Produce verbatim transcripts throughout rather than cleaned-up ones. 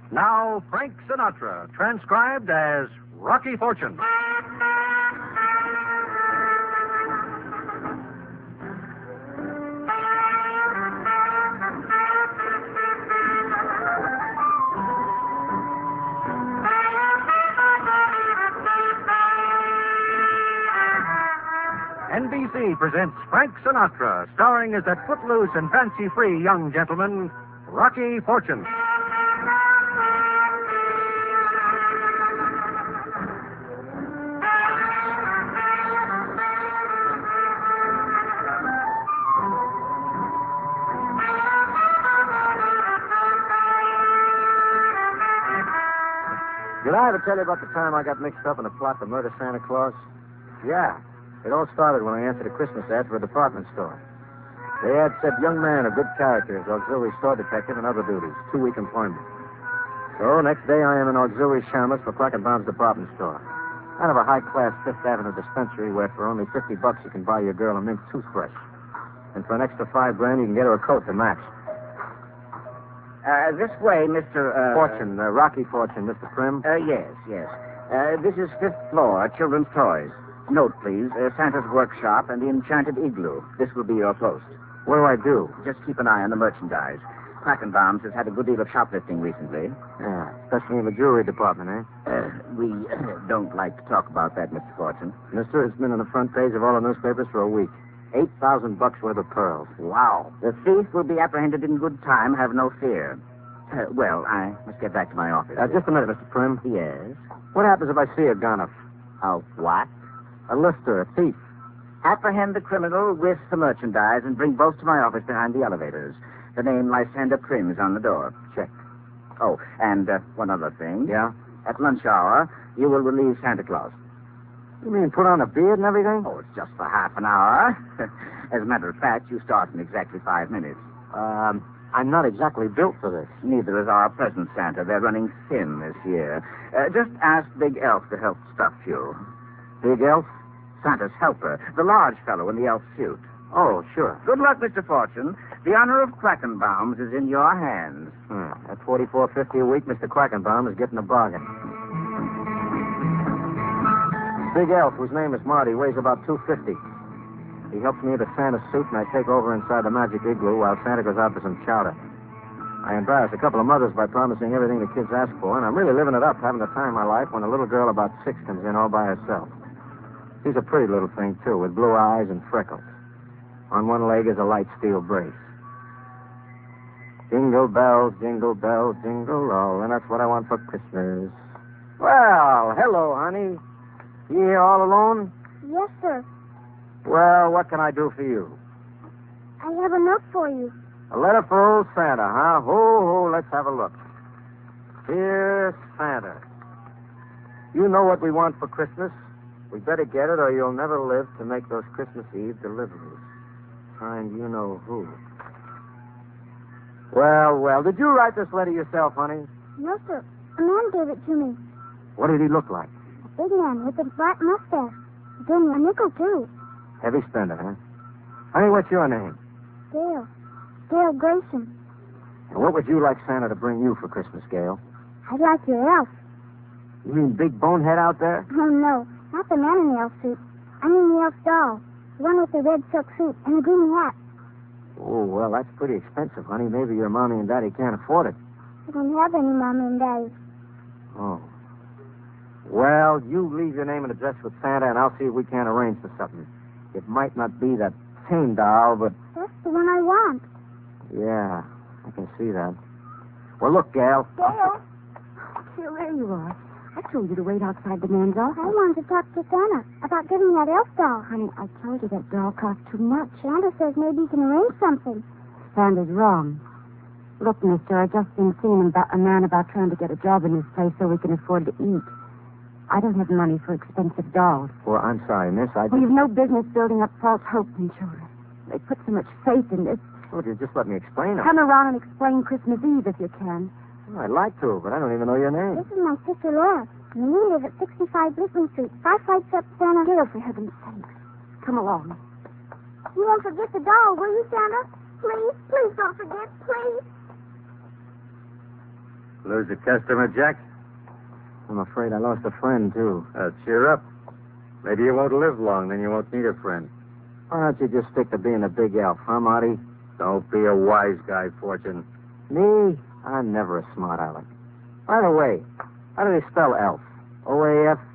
Now, Frank Sinatra, transcribed as Rocky Fortune. N B C presents Frank Sinatra, starring as that footloose and fancy-free young gentleman, Rocky Fortune. Did I ever tell you about the time I got mixed up in a plot to murder Santa Claus? Yeah. It all started when I answered a Christmas ad for a department store. The ad said young man of good character as auxiliary store detective and other duties. Two-week employment. So next day I am an auxiliary shamus for Quackenbaum's department store. Kind of a high-class Fifth Avenue dispensary where for only fifty bucks you can buy your girl a mint toothbrush. And for an extra five grand you can get her a coat to match. Uh, this way, Mister Uh, Fortune, uh, Rocky Fortune, Mister Prim. Uh, yes, yes. Uh, this is fifth floor, children's toys. Note, please, uh, Santa's workshop and the enchanted igloo. This will be your post. What do I do? Just keep an eye on the merchandise. Quackenbaum's has had a good deal of shoplifting recently. Yeah, especially in the jewelry department, eh? Uh, we uh, don't like to talk about that, Mister Fortune. Mister, it's been on the front page of all the newspapers for a week. Eight thousand bucks worth of pearls. Wow. The thief will be apprehended in good time, have no fear. Uh, well, I must get back to my office. Uh, just a minute, Mister Prim. Yes? What happens if I see a gunner? A what? A lister, a thief. Apprehend the criminal with the merchandise and bring both to my office behind the elevators. The name Lysander Prim is on the door. Check. Oh, and uh, one other thing. Yeah? At lunch hour, you will relieve Santa Claus. You mean put on a beard and everything? Oh, it's just for half an hour. As a matter of fact, you start in exactly five minutes. Um, I'm not exactly built for this. Neither is our present Santa. They're running thin this year. Uh, just ask Big Elf to help stuff you. Big Elf? Santa's helper, the large fellow in the elf suit. Oh, sure. Good luck, Mister Fortune. The honor of Quackenbaum's is in your hands. Hmm. At forty-four fifty a week, Mister Quackenbaum is getting a bargain. Big Elf, whose name is Marty, weighs about two fifty. He helps me into Santa's suit, and I take over inside the magic igloo while Santa goes out for some chowder. I embarrass a couple of mothers by promising everything the kids ask for, and I'm really living it up, having the time of my life when a little girl about six comes in all by herself. She's a pretty little thing, too, with blue eyes and freckles. On one leg is a light steel brace. Jingle bells, jingle bells, jingle all, and that's what I want for Christmas. Well, hello, honey. You here all alone? Yes, sir. Well, what can I do for you? I have a note for you. A letter for old Santa, huh? Ho, ho, let's have a look. Dear Santa, you know what we want for Christmas? We better get it or you'll never live to make those Christmas Eve deliveries. Signed, you know who. Well, well, did you write this letter yourself, honey? No, sir. A man gave it to me. What did he look like? A big man with a black mustache. He gave me a nickel, too. Heavy spender, huh? Honey, what's your name? Gail. Gail Grayson. And what would you like Santa to bring you for Christmas, Gail? I'd like your elf. You mean big bonehead out there? Oh, no. Not the man in the elf suit. I mean the elf doll. The one with the red silk suit and the green hat. Oh, well, that's pretty expensive, honey. Maybe your mommy and daddy can't afford it. I don't have any mommy and daddy. Oh. Well, you leave your name and address with Santa, and I'll see if we can't arrange for something. It might not be that same doll, but... That's the one I want. Yeah, I can see that. Well, look, Gail. Gail? Here, there you are. I told you to wait outside the man's office. I wanted to talk to Santa about getting that elf doll. Honey, I told you that doll cost too much. Santa says maybe you can arrange something. Santa's wrong. Look, mister, I just been seeing about a man about trying to get a job in this place so we can afford to eat. I don't have money for expensive dolls. Well, I'm sorry, miss. I Well, just... you've no business building up false hopes in children. They put so much faith in this. Well, you just let me explain it. Come around and explain Christmas Eve if you can. Well, I'd like to, but I don't even know your name. This is my sister Laura. And we live at sixty-five Lisbon Street. Five flights up, Santa. Gail, for heaven's sakes. Come along. You won't forget the doll, will you, Santa? Please, please don't forget, please. Lose a customer, Jack? I'm afraid I lost a friend, too. Uh, cheer up. Maybe you won't live long, then you won't need a friend. Why don't you just stick to being a big elf, huh, Marty? Don't be a wise guy, Fortune. Me? I'm never a smart aleck. By the way, how do they spell elf? O A F?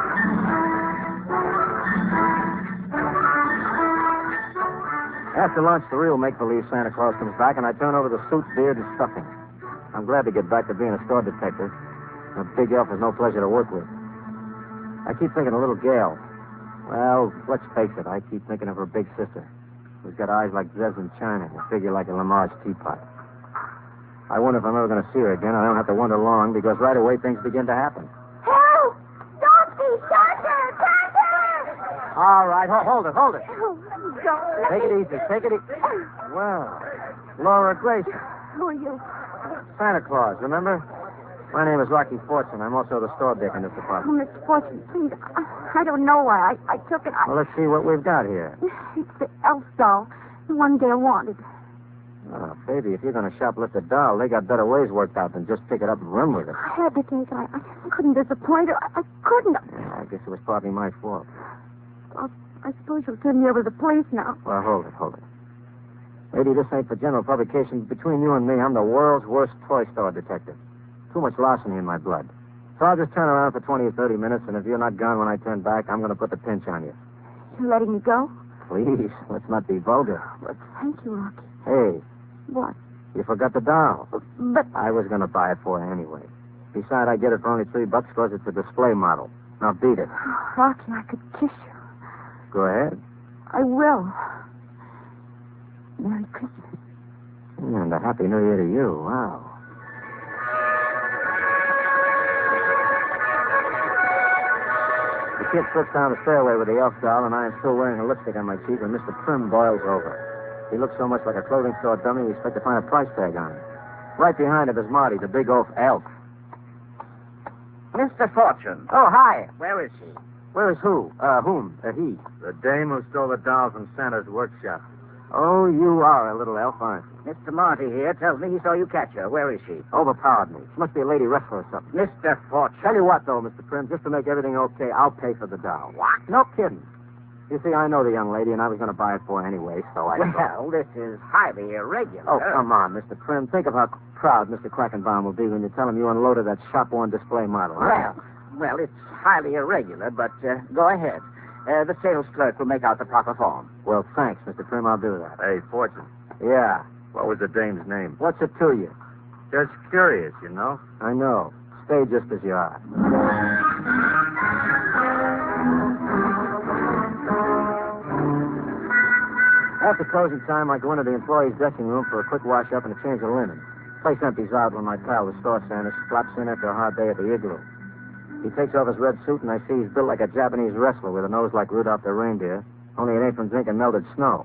After lunch, the real make-believe Santa Claus comes back, and I turn over the suit, beard, and stuffing. I'm glad to get back to being a store detective. A big elf is no pleasure to work with. I keep thinking of little Gail. Well, let's face it, I keep thinking of her big sister, who's got eyes like Zez in China and a figure like a Lamar's teapot. I wonder if I'm ever going to see her again. I don't have to wonder long, because right away things begin to happen. Help! Dorothy! Santa! Santa! All right, ho- hold it, hold it. Oh, don't let Take it me... easy, take it easy. Well, Laura Grayson, Who are you? Santa Claus, remember? My name is Rocky Fortune. I'm also the store dick in this Oh, department. Mister Fortune, please. I, I don't know why. I, I took it. I... Well, let's see what we've got here. It's the elf doll. The one Gail wanted. Oh, baby, if you're going to shoplift a doll, they got better ways worked out than just pick it up and run with it. I had to take it. I, I couldn't disappoint her. I, I couldn't. Yeah, I guess it was probably my fault. Well, I suppose you'll turn me over to the police now. Well, hold it, hold it. Lady, this ain't for general publication. Between you and me, I'm the world's worst toy store detective. Too much larceny in my blood. So I'll just turn around for twenty or thirty minutes, and if you're not gone when I turn back, I'm going to put the pinch on you. You're letting me go? Please, let's not be vulgar. But thank you, Rocky. Hey, What? you forgot the doll. But I was going to buy it for her anyway. Besides, I get it for only three bucks because it's a display model. Now beat it. oh, Rocky, I could kiss you. Go ahead. I will. Merry Christmas. And a Happy New Year to you. Wow. The kid slips down the stairway with the elf doll, and I am still wearing a lipstick on my cheek when Mister Prim boils over. He looks so much like a clothing store dummy, you expect to find a price tag on him. Right behind him is Marty, the big oaf elf. Mister Fortune. Oh, hi. Where is he? Where is who? Uh, whom? Uh, he. The dame who stole the doll from Santa's workshop. Oh, you are a little elf, aren't you? Mister Marty here tells me he saw you catch her. Where is she? Overpowered me. She must be a lady wrestler or something. Mister Fortune. Tell you what, though, Mister Prim, just to make everything okay, I'll pay for the doll. What? No kidding. You see, I know the young lady, and I was going to buy it for her anyway, so I... Well, this is highly irregular. Oh, come on, Mister Prim. Think of how proud Mister Quackenbaum will be when you tell him you unloaded that shop-worn display model. Well, well, it's highly irregular, but uh, go ahead. Uh, the sales clerk will make out the proper form. Well, thanks, Mister Prim. I'll do that. Hey, Fortune, Yeah. what was the dame's name? What's it to you? Just curious, you know. I know. Stay just as you are. After closing time, I go into the employee's dressing room for a quick wash-up and a change of linen. Place empties out when my pal, the store Santa, flops in after a hard day at the igloo. He takes off his red suit, and I see he's built like a Japanese wrestler with a nose like Rudolph the reindeer, only it ain't from drinking melted snow.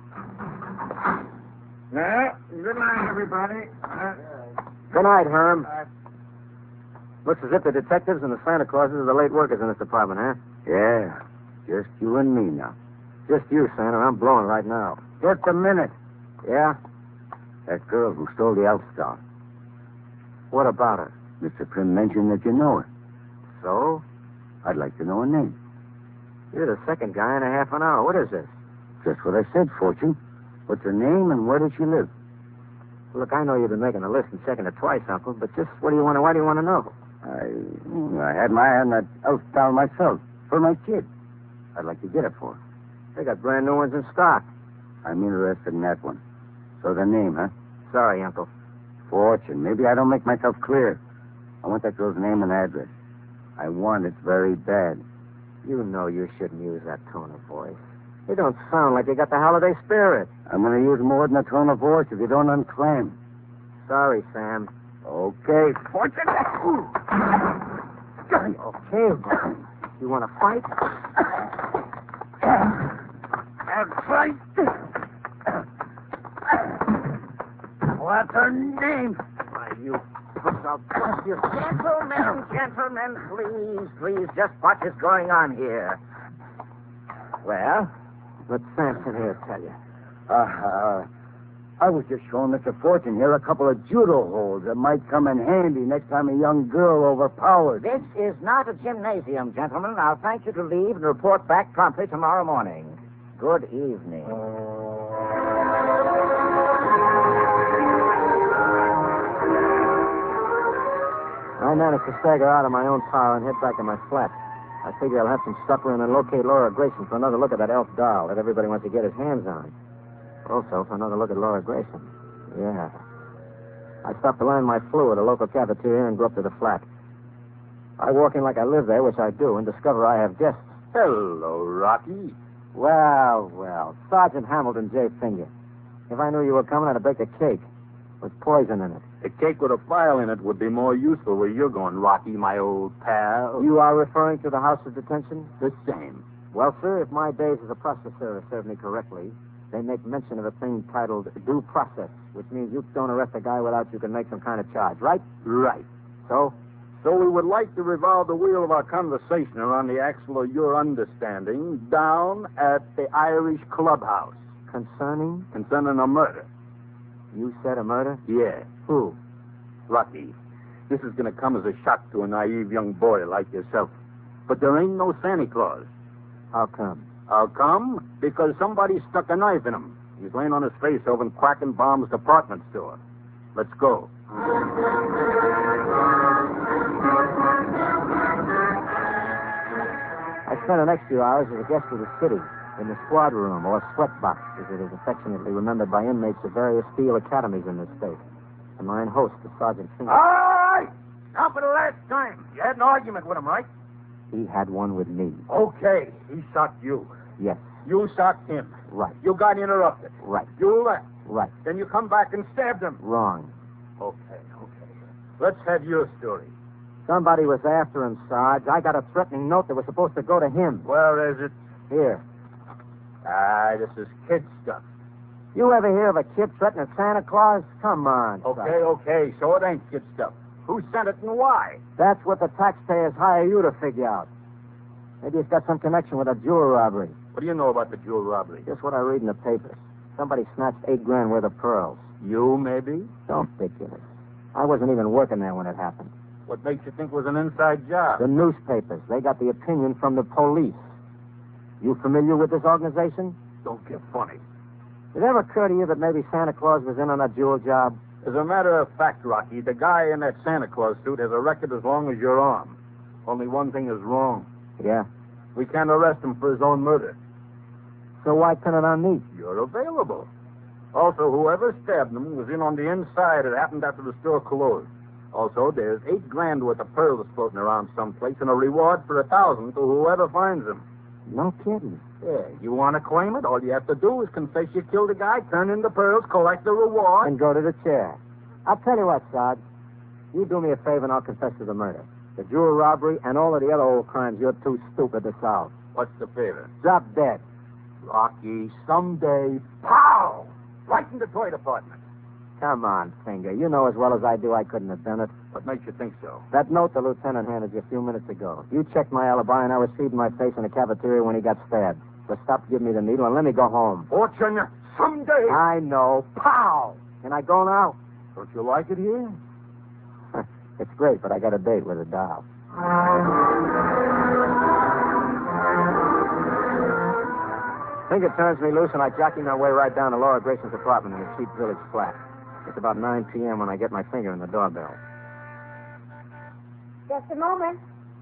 Uh, good night, everybody. Uh, Good night, Herm. Looks as if the detectives and the Santa Clauses are the late workers in this department, huh? yeah, just you and me now. Just you, Santa. I'm blowing right now. Just a minute. Yeah? That girl who stole the elf doll. What about her? Mister Prim mentioned that you know her. So? I'd like to know her name. You're the second guy in a half an hour. What is this? Just what I said, Fortune. What's her name and where does she live? Look, I know you've been making a list and checking it twice, Uncle, but just what do you want to, why do you want to know? I, I had my eye on that elf doll myself for my kid. I'd like to get it for her. They got brand new ones in stock. I'm interested in that one. So the name, huh? Sorry, Uncle. Fortune. Maybe I don't make myself clear. I want that girl's name and address. I want it very bad. You know you shouldn't use that tone of voice. You don't sound like you got the holiday spirit. I'm going to use more than a tone of voice if you don't unclaim. Sorry, Sam. Okay, Fortune. Okay, well, you want to fight? Have fight. What's her name? Why, you puss, I'll bust you. Gentlemen, gentlemen, please, please, just what is going on here? Well, let Samson here tell you. Uh, uh, I was just showing Mister Fortune here a couple of judo holds that might come in handy next time a young girl overpowers. This is not a gymnasium, gentlemen. I'll thank you to leave and report back promptly tomorrow morning. Good evening. I managed to stagger out of my own power and head back to my flat. I figure I'll have some supper and then locate Laura Grayson for another look at that elf doll that everybody wants to get his hands on. Also, for another look at Laura Grayson. Yeah. I stopped to land my flu at a local cafeteria and go up to the flat. I walk in like I live there, which I do, and discover I have guests. Hello, Rocky. Well, well, Sergeant Hamilton J. Finger. If I knew you were coming, I'd have baked a cake with poison in it. A cake with a file in it would be more useful where you're going, Rocky, my old pal. You are referring to the House of Detention? The same. Well, sir, if my days as a processor have served me correctly, they make mention of a thing titled due process, which means you don't arrest a guy without you can make some kind of charge, right? Right. So? So we would like to revolve the wheel of our conversation around the axle of your understanding down at the Irish Clubhouse. Concerning? Concerning a murder. You said a murder? Yeah. Who? Rocky, this is going to come as a shock to a naive young boy like yourself. But there ain't no Santa Claus. How come? How come? Because somebody stuck a knife in him. He's laying on his face over in Quackin' Bomb's department store. Let's go. I spent the next few hours as a guest of the city, in the squad room, or sweatbox, as it is affectionately remembered by inmates of various field academies in this state. And mine host, the Sergeant Finger. All right! Now for the last time. You had an argument with him, right? He had one with me. Okay. He socked you. Yes. You socked him. Right. You got interrupted. Right. You left. Right. Then you come back and stabbed him. Wrong. Okay, okay. Let's have your story. Somebody was after him, Sarge. I got a threatening note that was supposed to go to him. Where is it? Here. Ah, this is kid stuff. You ever hear of a kid threatening Santa Claus? Come on, Okay, Sarge. okay. So it ain't kid stuff. Who sent it and why? That's what the taxpayers hire you to figure out. Maybe it's got some connection with a jewel robbery. What do you know about the jewel robbery? Just what I read in the papers. Somebody snatched eight grand worth of pearls. You, maybe? Don't ridiculous. I wasn't even working there when it happened. What makes you think it was an inside job? The newspapers, they got the opinion from the police. You familiar with this organization? Don't get funny. Did it ever occur to you that maybe Santa Claus was in on that jewel job? As a matter of fact, Rocky, the guy in that Santa Claus suit has a record as long as your arm. Only one thing is wrong. Yeah. We can't arrest him for his own murder. So why pin it on me? You're available. Also, whoever stabbed him was in on the inside. It happened after the store closed. Also, there's eight grand worth of pearls floating around someplace and a reward for a thousand to whoever finds them. No kidding. Yeah, you want to claim it? All you have to do is confess you killed a guy, turn in the pearls, collect the reward. And go to the chair. I'll tell you what, Sarge. You do me a favor and I'll confess to the murder. The jewel robbery and all of the other old crimes you're too stupid to solve. What's the favor? Drop dead. Rocky, someday, pow! Right in the toy department. Come on, Finger. You know as well as I do I couldn't have done it. What makes you think so? That note the lieutenant handed you a few minutes ago. You checked my alibi and I was feeding my face in the cafeteria when he got stabbed. So stop giving me the needle and let me go home. Fortune, someday. I know. Pow! Can I go now? Don't you like it here? It's great, but I got a date with a doll. Finger turns me loose and I jockey my way right down to Laura Grayson's apartment in the cheap village flat. It's about nine p.m. when I get my finger in the doorbell. Just a moment.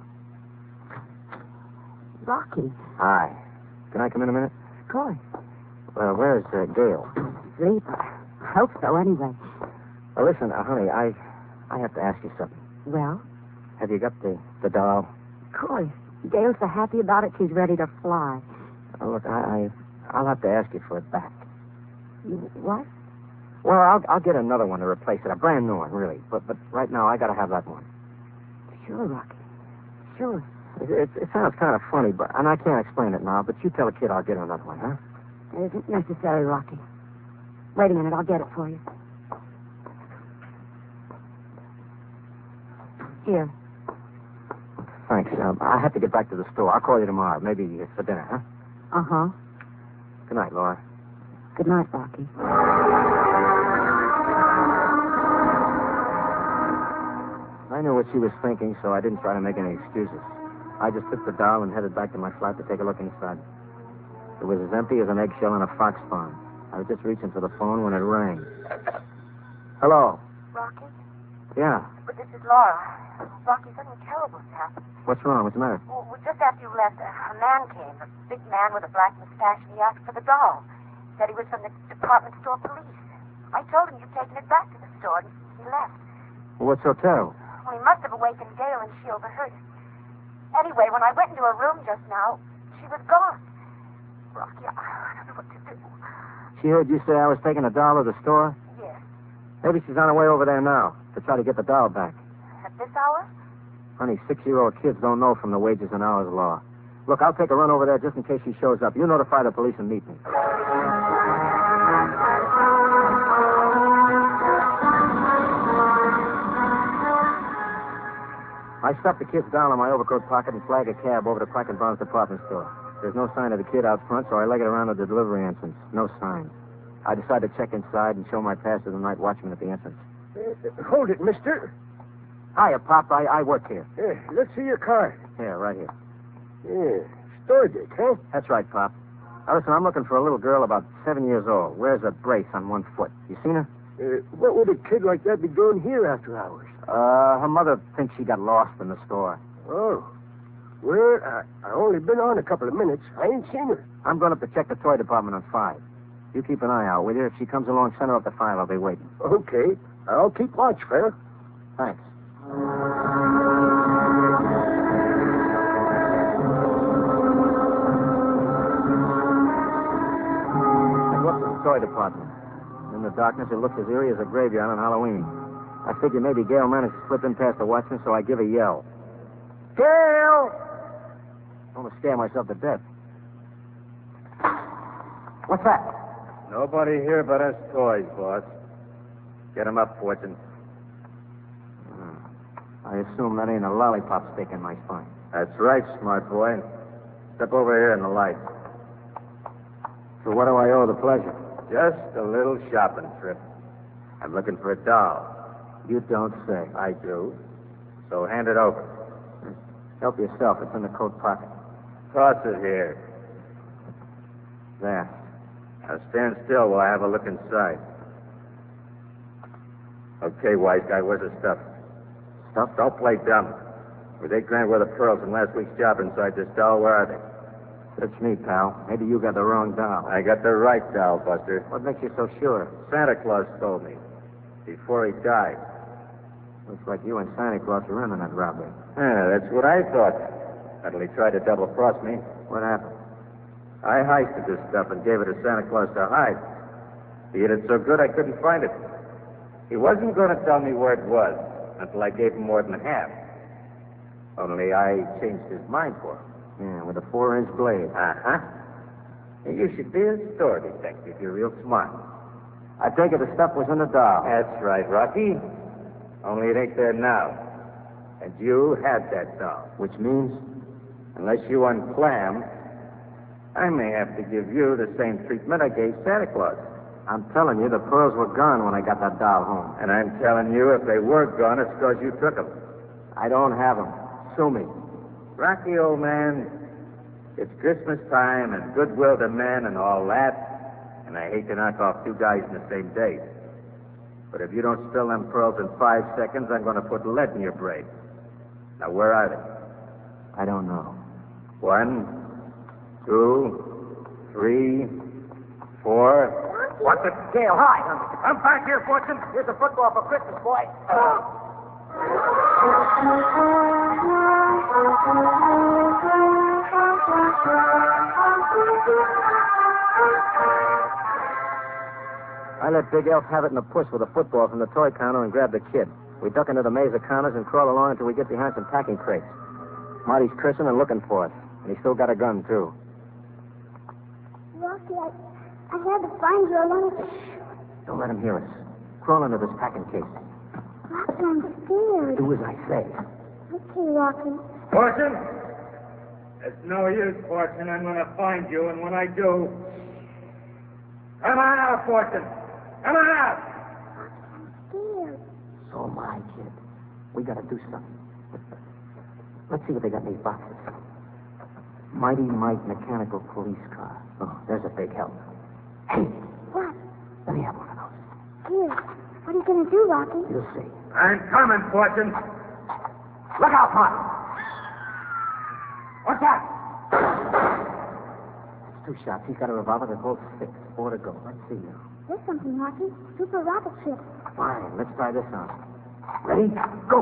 Rocky. Hi. Can I come in a minute? Of course. Well, where's uh, Gail? Sleep. I hope so, anyway. Well, listen, uh, honey, I I have to ask you something. Well, Have you got the, the doll? of course. Gail's so happy about it, she's ready to fly. Oh, look, I, I, I'll have to ask you for it back. You, what? Well, I'll, I'll get another one to replace it, a brand new one, really. But, but right now, I got to have that one. Sure, Rocky. Sure. It, it, it sounds kind of funny, but and I can't explain it now. But you tell the kid I'll get another one, huh? It isn't necessary, Rocky. Wait a minute, I'll get it for you. Here. Thanks. Um, I have to get back to the store. I'll call you tomorrow, maybe for dinner, huh? Uh-huh. Good night, Laura. Good night, Rocky. know what she was thinking, so I didn't try to make any excuses. I just took the doll and headed back to my flat to take a look inside. It was as empty as an eggshell in a fox pond. I was just reaching for the phone when it rang. Hello? Rocky? Yeah. But this is Laura. Rocky, something terrible's happened. What's wrong? What's the matter? Well, well, just after you left, a, a man came, a big man with a black mustache, and he asked for the doll. Said he was from the department store police. I told him you'd taken it back to the store, and he left. Well, what's so terrible? Well, he must have awakened Gail, and she overheard it. Anyway, when I went into her room just now, she was gone. Rocky, I don't know what to do. She heard you say I was taking a doll to the store? Yes. Maybe she's on her way over there now to try to get the doll back. At this hour? Honey, six-year-old kids don't know from the wages and hours law. Look, I'll take a run over there just in case she shows up. You notify the police and meet me. I stuffed the kid's doll in my overcoat pocket and flagged a cab over to Quackenbaum's department store. There's no sign of the kid out front, so I leg it around to the delivery entrance. No sign. I decided to check inside and show my pass to the night watchman at the entrance. Uh, hold it, mister. Hiya, Pop. I, I work here. Uh, let's see your card. Here, right here. Yeah, store dick, huh? That's right, Pop. Now, listen, I'm looking for a little girl about seven years old. Wears a brace on one foot. You seen her? Uh, what would a kid like that be doing here after hours? Uh, her mother thinks she got lost in the store. Oh. Well, I, I only been on a couple of minutes. I ain't seen her. I'm going up to check the toy department on five. You keep an eye out, will you? If she comes along, send her up to five. I'll be waiting. Okay. I'll keep watch, fella. Thanks. I go up to the toy department. In the darkness, it looks as eerie as a graveyard on Halloween. I figure maybe Gail managed to slip in past the watchman, so I give a yell. Gail! I want to scare myself to death. What's that? Nobody here but us toys, boss. Get 'em up, Fortune. I assume that ain't a lollipop stick in my spine. That's right, smart boy. Step over here in the light. So what do I owe the pleasure? Just a little shopping trip. I'm looking for a doll. You don't say. I do. So hand it over. Help yourself. It's in the coat pocket. Toss it here. There. Now stand still while I have a look inside. Okay, wise guy, where's the stuff? Stuff? Don't play dumb. With eight grand worth of pearls in last week's job inside this doll, where are they? That's me, pal. Maybe you got the wrong doll. I got the right doll, Buster. What makes you so sure? Santa Claus told me. Before he died. Looks like you and Santa Claus were in on that robbery. Yeah, that's what I thought. Until he tried to double-cross me. What happened? I heisted this stuff and gave it to Santa Claus to hide. He hid it so good I couldn't find it. He wasn't going to tell me where it was until I gave him more than half. Only I changed his mind for him. Yeah, with a four-inch blade. Uh-huh. You should be a store detective. You're real smart. I take it the stuff was in the doll. That's right, Rocky. Only it ain't there now. And you had that doll. Which means? Unless you unclam, I may have to give you the same treatment I gave Santa Claus. I'm telling you, the pearls were gone when I got that doll home. And I'm telling you, if they were gone, it's because you took them. I don't have them. Sue me. Rocky, old man, it's Christmas time and goodwill to men and all that, and I hate to knock off two guys in the same day. But if you don't spill them pearls in five seconds, I'm going to put lead in your brain. Now, where are they? I don't know. One, two, three, four. What the? Gail, hi. I'm back here, Fortune. Here's a football for Christmas, boy. I let Big Elf have it in a push with a football from the toy counter and grab the kid. We duck into the maze of counters and crawl along until we get behind some packing crates. Marty's cursing and looking for us, and he's still got a gun, too. Rocky, I, I had to find you alone. Don't let him hear us. Crawl into this packing case. Rocky, I'm scared. Do as I say. Okay, Rocky. Fortune? It's no use, Fortune. I'm going to find you, and when I do... Come on out, Fortune. Come on out. I'm scared. So am I, kid. We gotta do something. Let's see what they got in these boxes. Mighty Mike mechanical police car. Oh, there's a big help. Hey, What? let me have one of those. Here. What are you going to do, Rocky? You'll see. I'm coming, Fortune. Look out, Marty. What's that? It's two shots. He's got a revolver that holds six. Four to go. Let's see now. There's something, Rocky. Super rocket ship. Fine. Let's try this on. Ready? Go.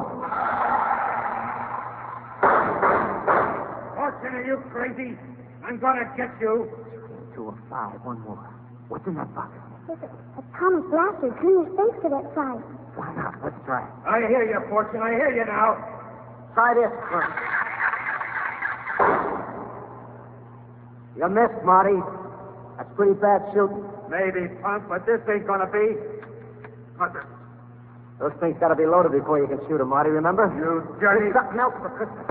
Fortune, are you crazy? I'm gonna get you. Two or five. One more. What's in that box? There's a atomic blaster. Turn your face to that side. Why not? Let's try it. I hear you, Fortune. I hear you now. Try this first. You missed, Marty. That's pretty bad shooting. Maybe, punk, but this ain't gonna be. What's it? Those things got to be loaded before you can shoot them, Marty, remember? You dirty... Something else for Christmas.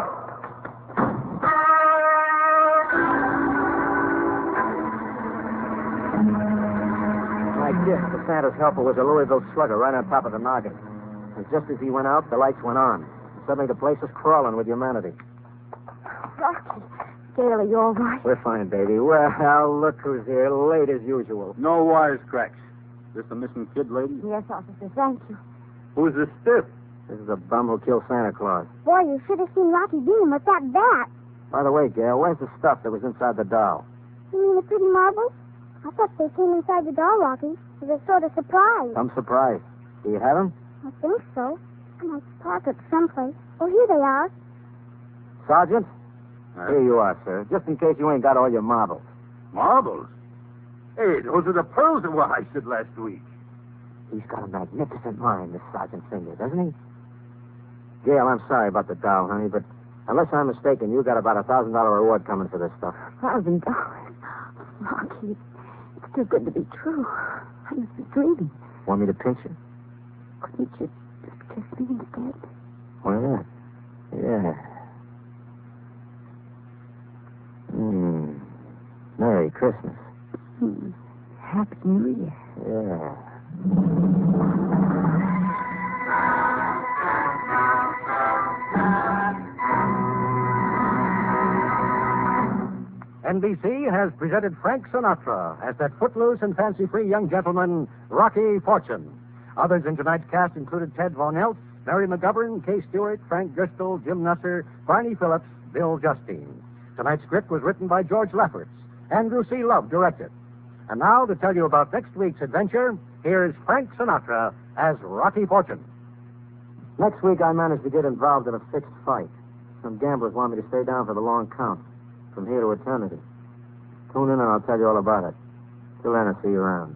Like this, the Santa's helper was a Louisville slugger right on top of the noggin. And just as he went out, the lights went on. Suddenly the place was crawling with humanity. Rocky. Gail, are you all right? We're fine, baby. Well, look who's here, late as usual. No wisecracks. This the missing kid lady? Yes, officer. Thank you. Who's this stiff? This is the bum who killed Santa Claus. Boy, you should have seen Rocky beat him with that bat. By the way, Gail, where's the stuff that was inside the doll? You mean the pretty marbles? I thought they came inside the doll, Rocky. It was a sort of surprise. I'm surprised. Do you have them? I think so. In my pocket someplace. Oh, here they are. Sergeant? Huh? Here you are, sir. Just in case you ain't got all your marbles. Marbles? Hey, those are the pearls that were heisted last week. He's got a magnificent mind, this Sergeant Finger, doesn't he? Gail, I'm sorry about the doll, honey, but unless I'm mistaken, you got about a thousand dollar reward coming for this stuff. Thousand dollars. Rocky, it's too good to be true. I must be dreaming. Want me to pinch you? Couldn't you just kiss me instead? Why not? Yeah. Hmm. Merry Christmas. Hmm. Happy New Year. Yeah. N B C has presented Frank Sinatra as that footloose and fancy-free young gentleman, Rocky Fortune. Others in tonight's cast included Ted Von Eltz, Mary McGovern, Kay Stewart, Frank Gerstle, Jim Nusser, Barney Phillips, Bill Justine. Tonight's script was written by George Lefferts. Andrew C. Love directed. And now, to tell you about next week's adventure, here's Frank Sinatra as Rocky Fortune. Next week, I managed to get involved in a fixed fight. Some gamblers want me to stay down for the long count, from here to eternity. Tune in and I'll tell you all about it. Till then, I'll see you around.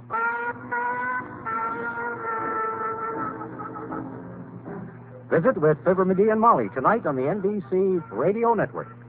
Visit with Fibber McGee and Molly tonight on the N B C Radio Network.